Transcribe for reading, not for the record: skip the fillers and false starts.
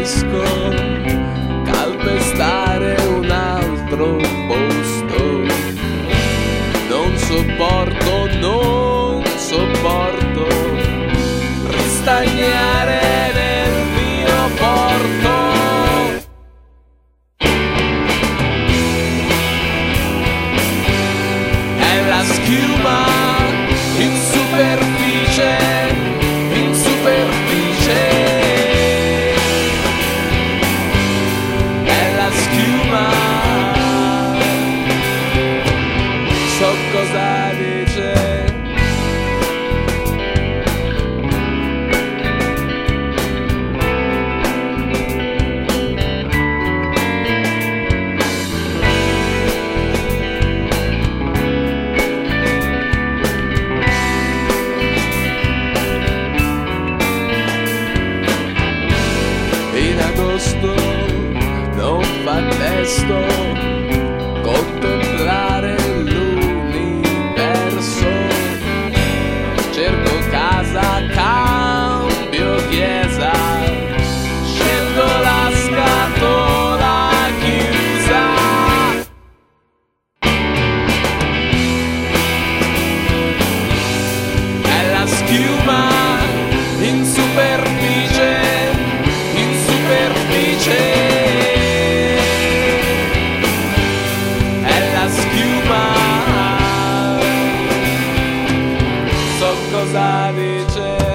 preferisco calpestare un altro posto. Non sopporto ristagnare nel mio porto. È la schiuma in superficie, in superficie. È la schiuma, so cosa dice. In agosto non fa testo contemplare l'universo. Cerco casa, cambio chiesa, scelgo la scatola chiusa. È la schiuma in superficie, in superficie. È la schiuma, so cosa dice.